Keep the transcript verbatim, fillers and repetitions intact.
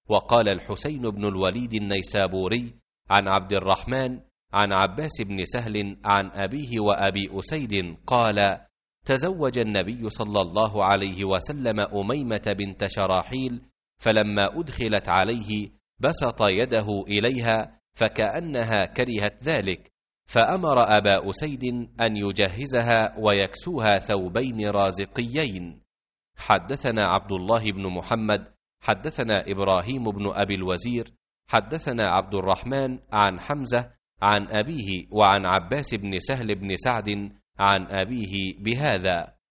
وقال الحسين بن الوليد النيسابوري عن عبد الرحمن عن عباس بن سهل عن أبيه وأبي أسيد قال: تزوج النبي صلى الله عليه وسلم أميمة بنت شراحيل، فلما أدخلت عليه بسط يده إليها فكأنها كرهت ذلك، فأمر أبا أسيد أن يجهزها ويكسوها ثوبين رازقيين. حدثنا عبد الله بن محمد حدثنا إبراهيم بن أبي الوزير حدثنا عبد الرحمن عن حمزة عن أبيه وعن عباس بن سهل بن سعد عن أبيه بهذا.